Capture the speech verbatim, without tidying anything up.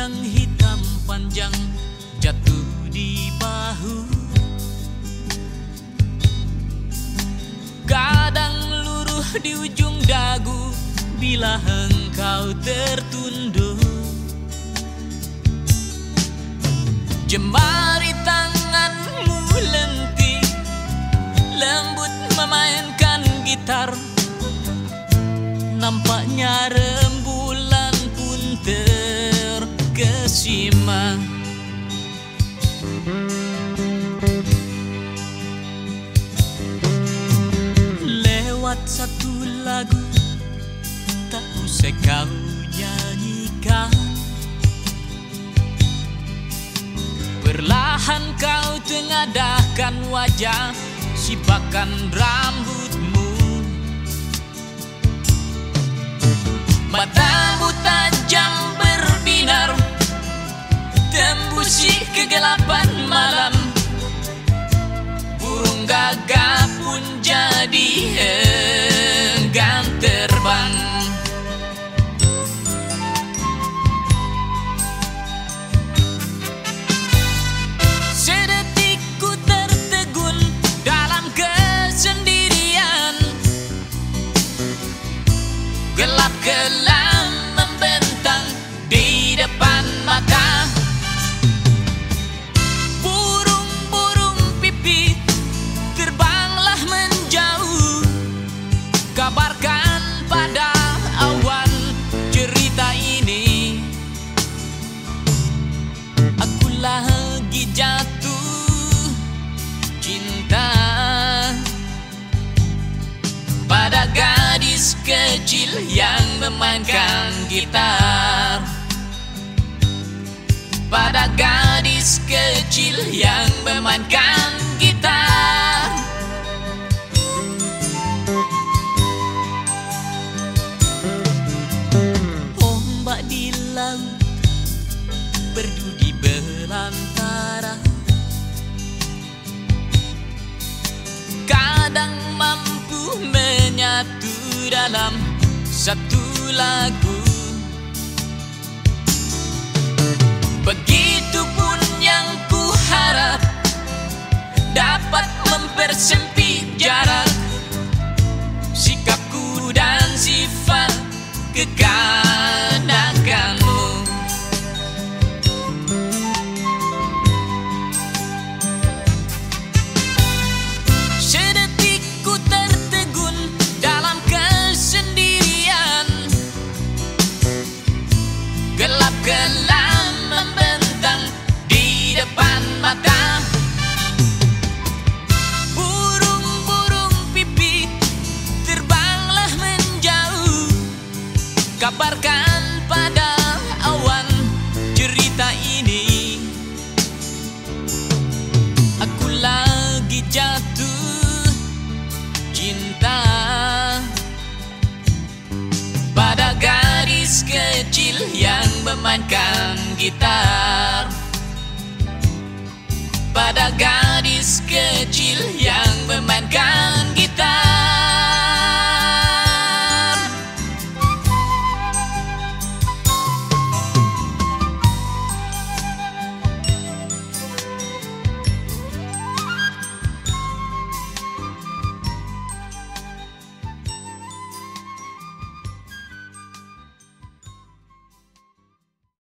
yang hitam panjang jatuh di bahu, kadang luruh di ujung dagu bila engkau tertunduk. Jemari tanganmu lentik, lembut memainkan gitar. Nampaknya rembulan pun terkesima. Lewat satu lagu tak usai kau nyanyikan, perlahan kau tengadahkan wajah, sipakan rambutmu. Matamu tajam berbinar, tembusi kegelapan malam. Burung gagak pun jadi enggan terbang. Sedetik ku tertegun dalam kesendirian, gelap kelam membentang di depan mata. Burung-burung pipit terbanglah menjauh, kabarkan pada awan cerita ini. Aku lagi jatuh cinta pada gadis kecil yang memainkan gitar, pada gadis kecil yang memainkan gitar. Ombak di laut berdudi belantara, kadang mampu menyatu dalam satu lagu. Begitupun yang ku harap dapat mempersempit jarak sikapku dan sifat kekanakanmu. Sedetik ku tertegun dalam kesendirian, gelap kelam membentang di depan mata. Burung-burung pipit terbanglah menjauh, kabarkan pada awan cerita ini. Aku lagi jatuh cinta pada gadis kecil yang memainkan gitar, pada gadis kecil